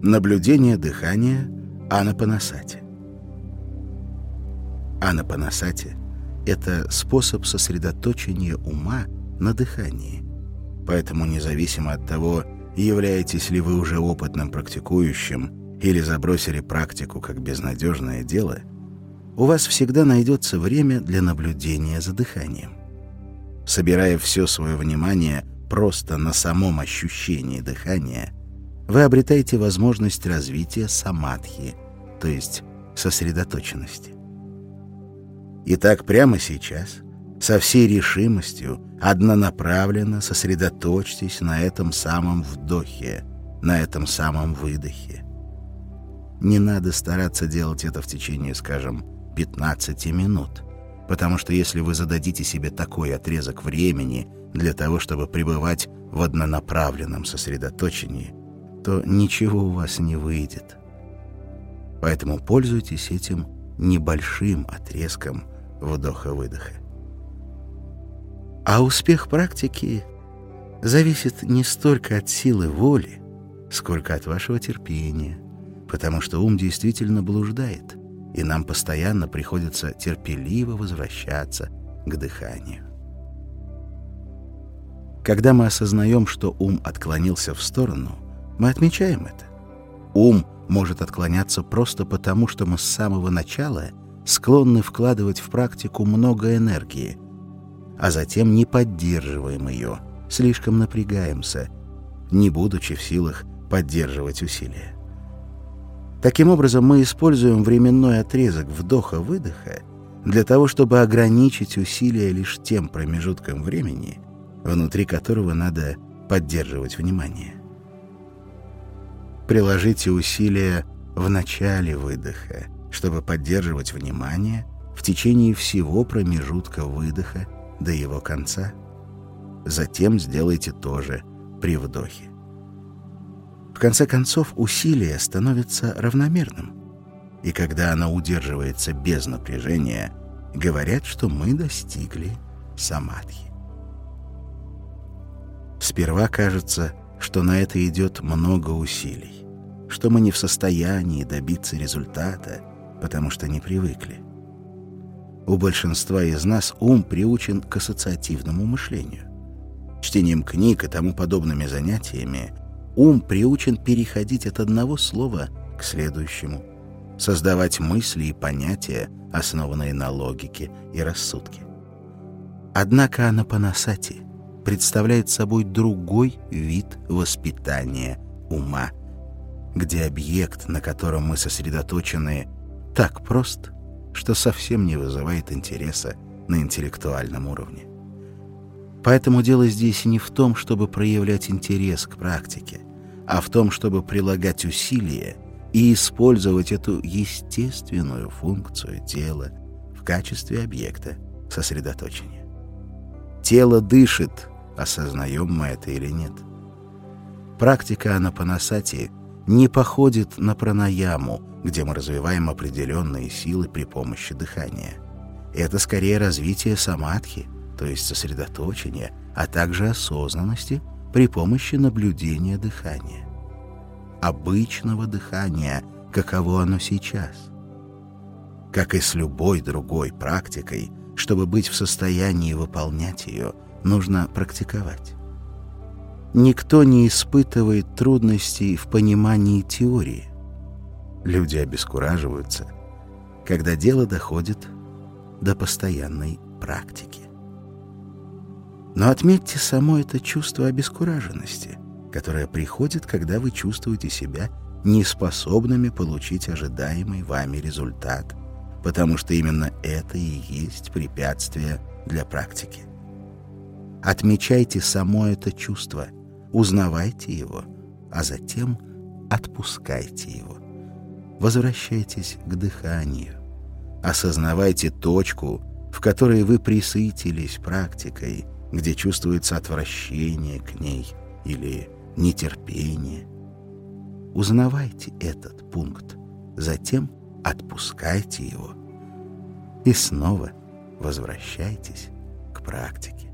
Наблюдение дыхания анапанасати. Анапанасати — это способ сосредоточения ума на дыхании. Поэтому независимо от того, являетесь ли вы уже опытным практикующим или забросили практику как безнадежное дело, у вас всегда найдется время для наблюдения за дыханием. Собирая все свое внимание просто на самом ощущении дыхания, вы обретаете возможность развития самадхи, то есть сосредоточенности. Итак, прямо сейчас, со всей решимостью, однонаправленно сосредоточьтесь на этом самом вдохе, на этом самом выдохе. Не надо стараться делать это в течение, скажем, 15 минут, потому что если вы зададите себе такой отрезок времени для того, чтобы пребывать в однонаправленном сосредоточении, то ничего у вас не выйдет. Поэтому пользуйтесь этим небольшим отрезком вдоха-выдоха. А успех практики зависит не столько от силы воли, сколько от вашего терпения, потому что ум действительно блуждает, и нам постоянно приходится терпеливо возвращаться к дыханию. Когда мы осознаем, что ум отклонился в сторону, мы отмечаем это. Ум может отклоняться просто потому, что мы с самого начала склонны вкладывать в практику много энергии, а затем не поддерживаем ее, слишком напрягаемся, не будучи в силах поддерживать усилия. Таким образом, мы используем временной отрезок вдоха-выдоха для того, чтобы ограничить усилия лишь тем промежутком времени, внутри которого надо поддерживать внимание. Приложите усилия в начале выдоха, чтобы поддерживать внимание в течение всего промежутка выдоха до его конца. Затем сделайте то же при вдохе. В конце концов, усилие становится равномерным. И когда оно удерживается без напряжения, говорят, что мы достигли самадхи. Сперва кажется, что на это идет много усилий, что мы не в состоянии добиться результата, потому что не привыкли. У большинства из нас ум приучен к ассоциативному мышлению. Чтением книг и тому подобными занятиями ум приучен переходить от одного слова к следующему, создавать мысли и понятия, основанные на логике и рассудке. Однако анапанасати представляет собой другой вид воспитания ума, где объект, на котором мы сосредоточены, так прост, что совсем не вызывает интереса на интеллектуальном уровне. Поэтому дело здесь не в том, чтобы проявлять интерес к практике, а в том, чтобы прилагать усилия и использовать эту естественную функцию тела в качестве объекта сосредоточения. Тело дышит, осознаем мы это или нет. Практика анапанасати не походит на пранаяму, где мы развиваем определенные силы при помощи дыхания. Это скорее развитие самадхи, то есть сосредоточения, а также осознанности при помощи наблюдения дыхания. Обычного дыхания, каково оно сейчас. Как и с любой другой практикой, чтобы быть в состоянии выполнять ее, нужно практиковать. Никто не испытывает трудностей в понимании теории. Люди обескураживаются, когда дело доходит до постоянной практики. Но отметьте само это чувство обескураженности, которое приходит, когда вы чувствуете себя неспособными получить ожидаемый вами результат, потому что именно это и есть препятствие для практики. Отмечайте само это чувство, узнавайте его, а затем отпускайте его. Возвращайтесь к дыханию. Осознавайте точку, в которой вы пресытились практикой, где чувствуется отвращение к ней или нетерпение. Узнавайте этот пункт, затем отпускайте его и снова возвращайтесь к практике.